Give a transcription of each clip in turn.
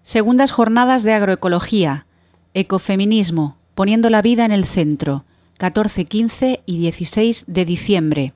Segundas jornadas de agroecología, ecofeminismo, poniendo la vida en el centro, 14, 15 y 16 de diciembre.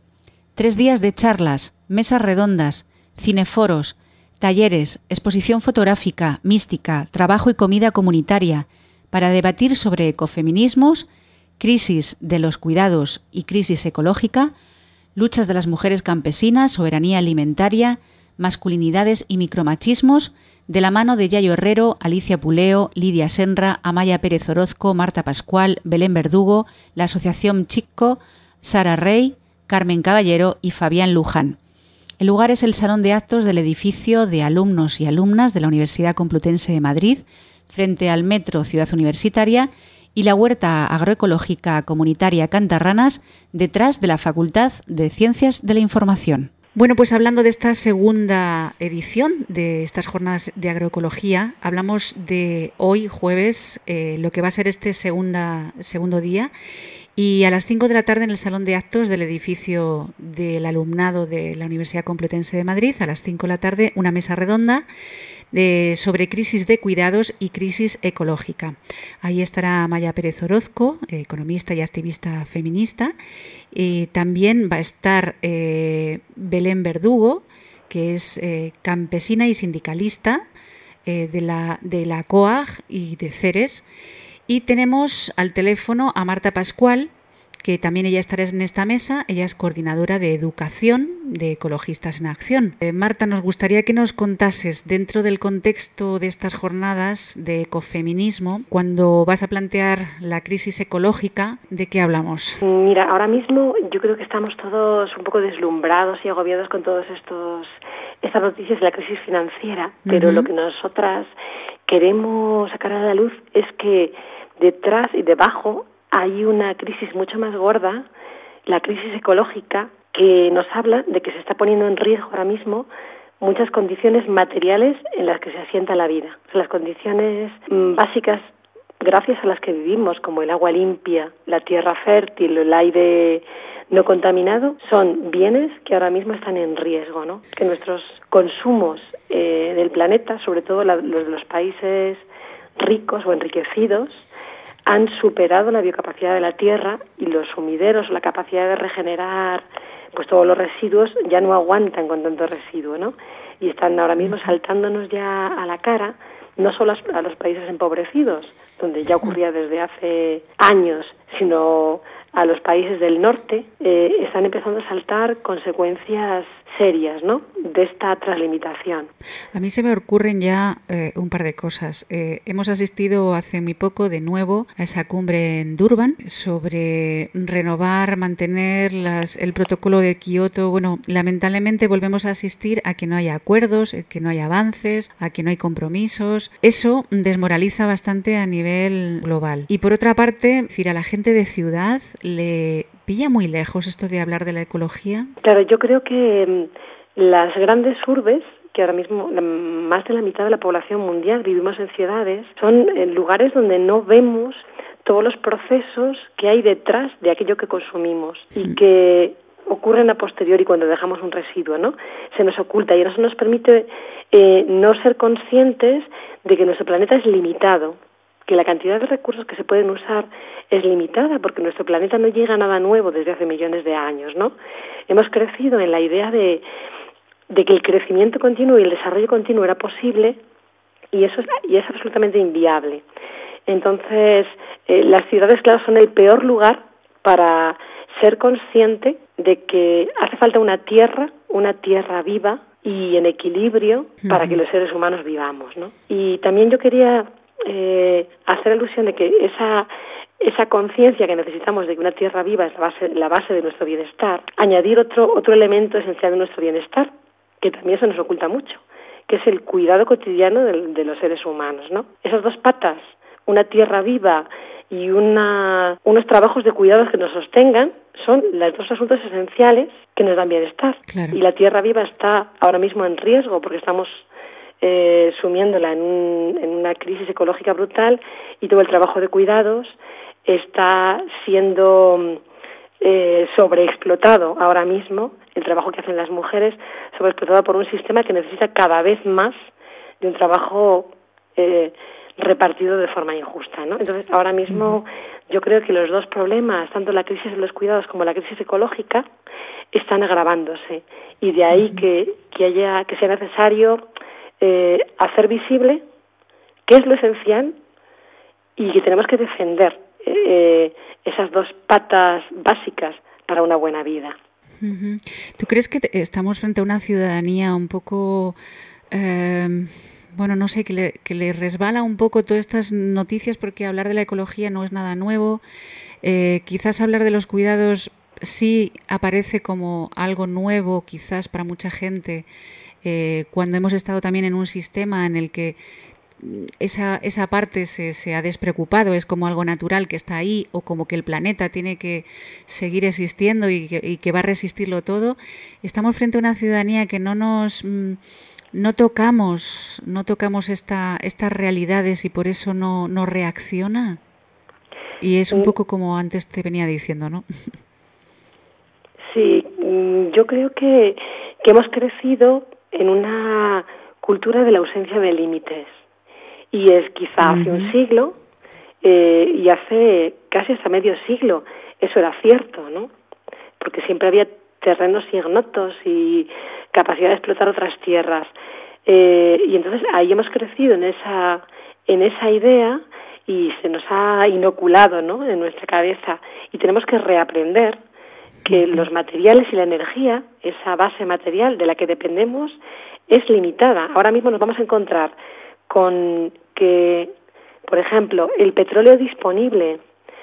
3 días de charlas, mesas redondas, cineforos, talleres, exposición fotográfica, mística, trabajo y comida comunitaria, para debatir sobre ecofeminismos, crisis de los cuidados y crisis ecológica, luchas de las mujeres campesinas, soberanía alimentaria, masculinidades y micromachismos, de la mano de Yayo Herrero, Alicia Puleo, Lidia Senra, Amaya Pérez Orozco, Marta Pascual, Belén Verdugo, la Asociación Chico, Sara Rey, Carmen Caballero y Fabián Luján. El lugar es el Salón de Actos del edificio de alumnos y alumnas de la Universidad Complutense de Madrid, frente al Metro Ciudad Universitaria, y la Huerta Agroecológica Comunitaria Cantarranas, detrás de la Facultad de Ciencias de la Información. Bueno, pues hablando de esta segunda edición de estas jornadas de agroecología, hablamos de hoy, jueves, lo que va a ser este segundo día, y a las 5 de la tarde en el Salón de Actos del edificio del alumnado de la Universidad Complutense de Madrid, a las 5 de la tarde, una mesa redonda sobre crisis de cuidados y crisis ecológica. Ahí estará Amaya Pérez Orozco, economista y activista feminista. También va a estar Belén Verdugo, que es campesina y sindicalista de la COAG y de CERES. Y tenemos al teléfono a Marta Pascual, que también ella estará en esta mesa. Ella es coordinadora de educación de Ecologistas en Acción. Marta, nos gustaría que nos contases, dentro del contexto de estas jornadas de ecofeminismo, cuando vas a plantear la crisis ecológica, ¿de qué hablamos? Mira, ahora mismo yo creo que estamos todos un poco deslumbrados y agobiados con todos estas noticias de la crisis financiera, pero lo que nosotras queremos sacar a la luz es que detrás y debajo hay una crisis mucho más gorda, la crisis ecológica, que nos habla de que se está poniendo en riesgo ahora mismo muchas condiciones materiales en las que se asienta la vida. O sea, las condiciones básicas gracias a las que vivimos, como el agua limpia, la tierra fértil, el aire no contaminado, son bienes que ahora mismo están en riesgo, ¿no? Que nuestros consumos del planeta, sobre todo los de los países ricos o enriquecidos, han superado la biocapacidad de la tierra, y los sumideros, la capacidad de regenerar pues todos los residuos, ya no aguantan con tanto residuo, ¿no? Y están ahora mismo saltándonos ya a la cara, no solo a los países empobrecidos, donde ya ocurría desde hace años, sino a los países del norte, están empezando a saltar consecuencias serias, ¿no?, de esta translimitación. A mí se me ocurren ya un par de cosas. Hemos asistido hace muy poco de nuevo a esa cumbre en Durban sobre renovar, mantener el protocolo de Kioto. Bueno, lamentablemente volvemos a asistir a que no haya acuerdos, a que no haya avances, a que no hay compromisos. Eso desmoraliza bastante a nivel global. Y por otra parte, decir, a la gente de ciudad le pilla muy lejos esto de hablar de la ecología. Claro, yo creo que las grandes urbes, que ahora mismo más de la mitad de la población mundial vivimos en ciudades, son lugares donde no vemos todos los procesos que hay detrás de aquello que consumimos y que ocurren a posteriori cuando dejamos un residuo, ¿no? Se nos oculta, y eso nos permite no ser conscientes de que nuestro planeta es limitado, que la cantidad de recursos que se pueden usar es limitada, porque nuestro planeta no llega a nada nuevo desde hace millones de años, ¿no? Hemos crecido en la idea de que el crecimiento continuo y el desarrollo continuo era posible, y es absolutamente inviable. Entonces, las ciudades, claro, son el peor lugar para ser consciente de que hace falta una tierra viva y en equilibrio para que los seres humanos vivamos, ¿no? Y también yo quería hacer alusión de que esa conciencia que necesitamos de que una tierra viva es la base de nuestro bienestar, añadir otro elemento esencial de nuestro bienestar, que también se nos oculta mucho, que es el cuidado cotidiano de los seres humanos, ¿no? Esas dos patas, una tierra viva y unos trabajos de cuidados que nos sostengan, son los dos asuntos esenciales que nos dan bienestar. Claro. Y la tierra viva está ahora mismo en riesgo porque estamos sumiéndola en una crisis ecológica brutal, y todo el trabajo de cuidados está siendo sobreexplotado ahora mismo, el trabajo que hacen las mujeres sobreexplotado por un sistema que necesita cada vez más de un trabajo repartido de forma injusta, ¿no? Entonces, ahora mismo yo creo que los dos problemas, tanto la crisis de los cuidados como la crisis ecológica, están agravándose, y de ahí que sea necesario hacer visible qué es lo esencial y que tenemos que defender esas dos patas básicas para una buena vida. ¿Tú crees que estamos frente a una ciudadanía un poco, no sé, que le resbala un poco todas estas noticias, porque hablar de la ecología no es nada nuevo? Quizás hablar de los cuidados sí aparece como algo nuevo, quizás para mucha gente, cuando hemos estado también en un sistema en el que esa parte se ha despreocupado, es como algo natural que está ahí, o como que el planeta tiene que seguir existiendo y que va a resistirlo todo. Estamos frente a una ciudadanía que no tocamos estas realidades, y por eso no reacciona. Y es un poco como antes te venía diciendo, ¿no? Sí, yo creo que hemos crecido en una cultura de la ausencia de límites. Y es quizá hace un siglo y hace casi hasta medio siglo eso era cierto, ¿no? Porque siempre había terrenos ignotos y capacidad de explotar otras tierras. Y entonces ahí hemos crecido en esa idea, y se nos ha inoculado, ¿no?, en nuestra cabeza. Y tenemos que reaprender que los materiales y la energía, esa base material de la que dependemos, es limitada. Ahora mismo nos vamos a encontrar con que, por ejemplo, el petróleo disponible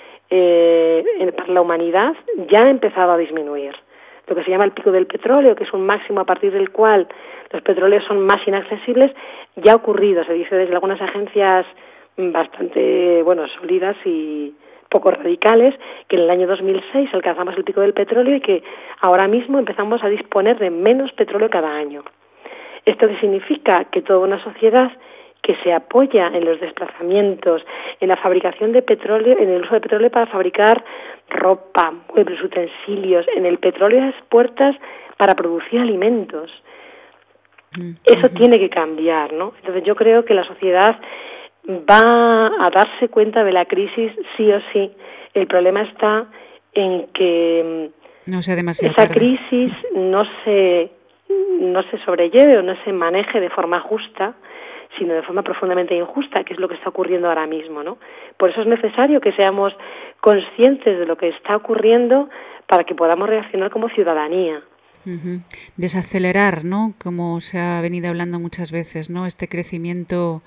para la humanidad ya ha empezado a disminuir. Lo que se llama el pico del petróleo, que es un máximo a partir del cual los petróleos son más inaccesibles, ya ha ocurrido. Se dice desde algunas agencias bastante, sólidas y poco radicales, que en el año 2006 alcanzamos el pico del petróleo y que ahora mismo empezamos a disponer de menos petróleo cada año. ¿Esto qué significa? Que toda una sociedad que se apoya en los desplazamientos, en la fabricación de petróleo, en el uso de petróleo para fabricar ropa, muebles, utensilios, en el petróleo a las puertas para producir alimentos. Eso tiene que cambiar, ¿no? Entonces yo creo que la sociedad va a darse cuenta de la crisis sí o sí. El problema está en que no sea demasiado esa tarde. crisis no se sobrelleve o no se maneje de forma justa, sino de forma profundamente injusta, que es lo que está ocurriendo ahora mismo, ¿no? Por eso es necesario que seamos conscientes de lo que está ocurriendo para que podamos reaccionar como ciudadanía. Desacelerar, ¿no?, como se ha venido hablando muchas veces, ¿no?, este crecimiento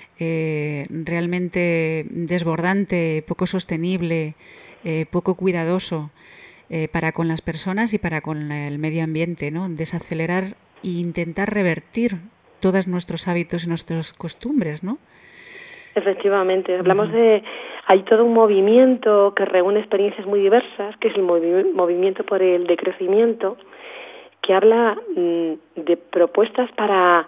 realmente desbordante, poco sostenible, poco cuidadoso para con las personas y para con el medio ambiente, ¿no? Desacelerar e intentar revertir todos nuestros hábitos y nuestras costumbres, ¿no? Efectivamente, hablamos hay todo un movimiento que reúne experiencias muy diversas, que es el movimiento por el decrecimiento, que habla de propuestas para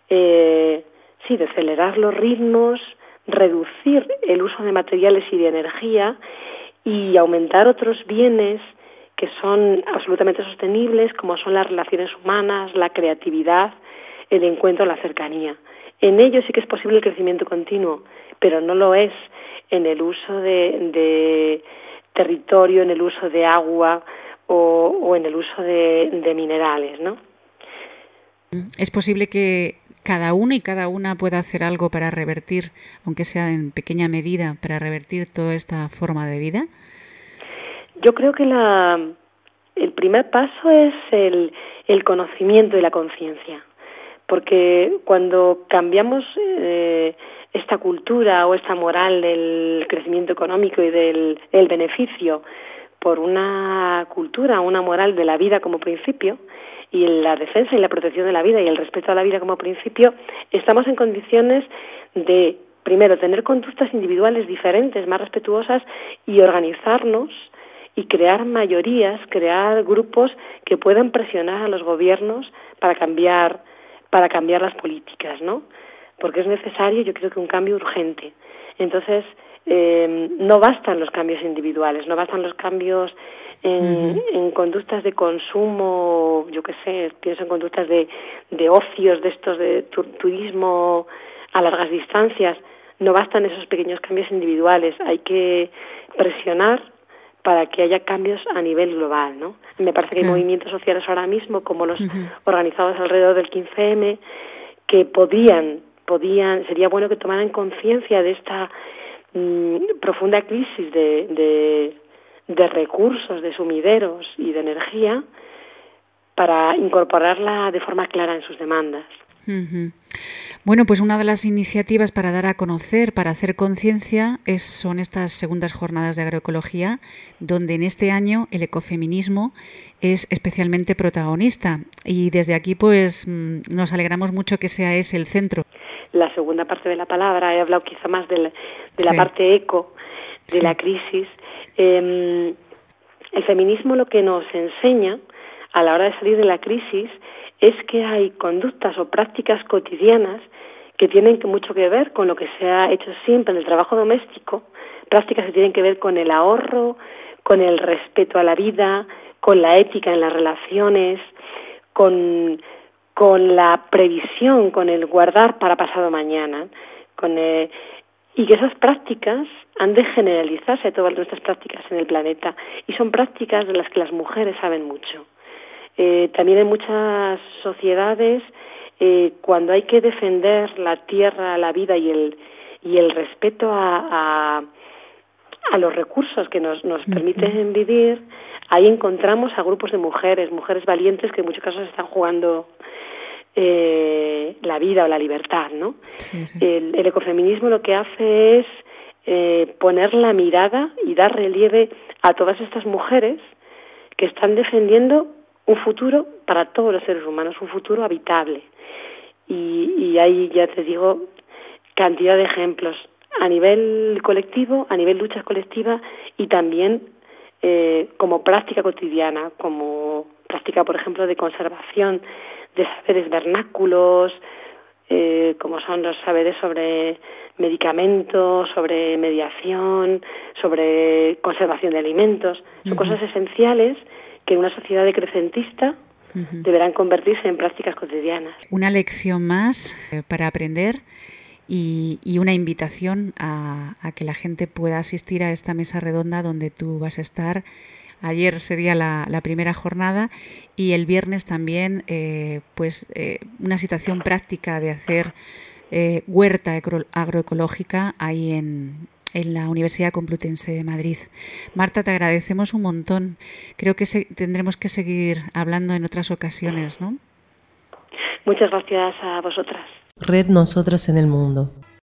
acelerar los ritmos, reducir el uso de materiales y de energía y aumentar otros bienes que son absolutamente sostenibles, como son las relaciones humanas, la creatividad, el encuentro, la cercanía. En ello sí que es posible el crecimiento continuo, pero no lo es en el uso de territorio, en el uso de agua o en el uso de minerales, ¿no? ¿Es posible que cada uno y cada una pueda hacer algo para revertir, aunque sea en pequeña medida, para revertir toda esta forma de vida? Yo creo que el primer paso es el conocimiento y la conciencia, porque cuando cambiamos esta cultura o esta moral del crecimiento económico y del beneficio por una cultura, una moral de la vida como principio, y la defensa y la protección de la vida y el respeto a la vida como principio, estamos en condiciones de, primero, tener conductas individuales diferentes, más respetuosas, y organizarnos y crear mayorías, crear grupos que puedan presionar a los gobiernos para cambiar las políticas, ¿no? Porque es necesario, yo creo que un cambio urgente. Entonces, no bastan los cambios individuales, no bastan los cambios en conductas de consumo, yo qué sé, pienso en conductas de ocios, de estos de turismo a largas distancias. No bastan esos pequeños cambios individuales, hay que presionar para que haya cambios a nivel global, ¿no? Me parece que hay movimientos sociales ahora mismo, como los organizados alrededor del 15M, que sería bueno que tomaran conciencia de esta profunda crisis de recursos, de sumideros y de energía, para incorporarla de forma clara en sus demandas. Bueno, pues una de las iniciativas para dar a conocer, para hacer conciencia, son estas segundas jornadas de agroecología, donde en este año el ecofeminismo es especialmente protagonista. Y desde aquí pues nos alegramos mucho que sea ese el centro. La segunda parte de la palabra, he hablado quizá más de la parte eco, de la crisis. El feminismo lo que nos enseña a la hora de salir de la crisis es que hay conductas o prácticas cotidianas que tienen mucho que ver con lo que se ha hecho siempre en el trabajo doméstico, prácticas que tienen que ver con el ahorro, con el respeto a la vida, con la ética en las relaciones, con la previsión, con el guardar para pasado mañana, y que esas prácticas han de generalizarse a todas nuestras prácticas en el planeta, y son prácticas de las que las mujeres saben mucho. También en muchas sociedades, cuando hay que defender la tierra, la vida y el respeto a los recursos que nos permiten vivir, ahí encontramos a grupos de mujeres valientes que en muchos casos están jugando la vida o la libertad, ¿no? Sí. El ecofeminismo lo que hace es poner la mirada y dar relieve a todas estas mujeres que están defendiendo un futuro para todos los seres humanos, un futuro habitable. Y hay, ya te digo, cantidad de ejemplos a nivel colectivo, a nivel lucha colectiva y también como práctica cotidiana, como práctica, por ejemplo, de conservación de saberes vernáculos, como son los saberes sobre medicamentos, sobre mediación, sobre conservación de alimentos. Son cosas esenciales que en una sociedad decrecentista deberán convertirse en prácticas cotidianas. Una lección más para aprender y una invitación a que la gente pueda asistir a esta mesa redonda donde tú vas a estar. Ayer sería la primera jornada y el viernes también una situación práctica de hacer huerta agroecológica ahí en la Universidad Complutense de Madrid. Marta, te agradecemos un montón. Creo que tendremos que seguir hablando en otras ocasiones, ¿no? Muchas gracias a vosotras. Red Nosotras en el Mundo.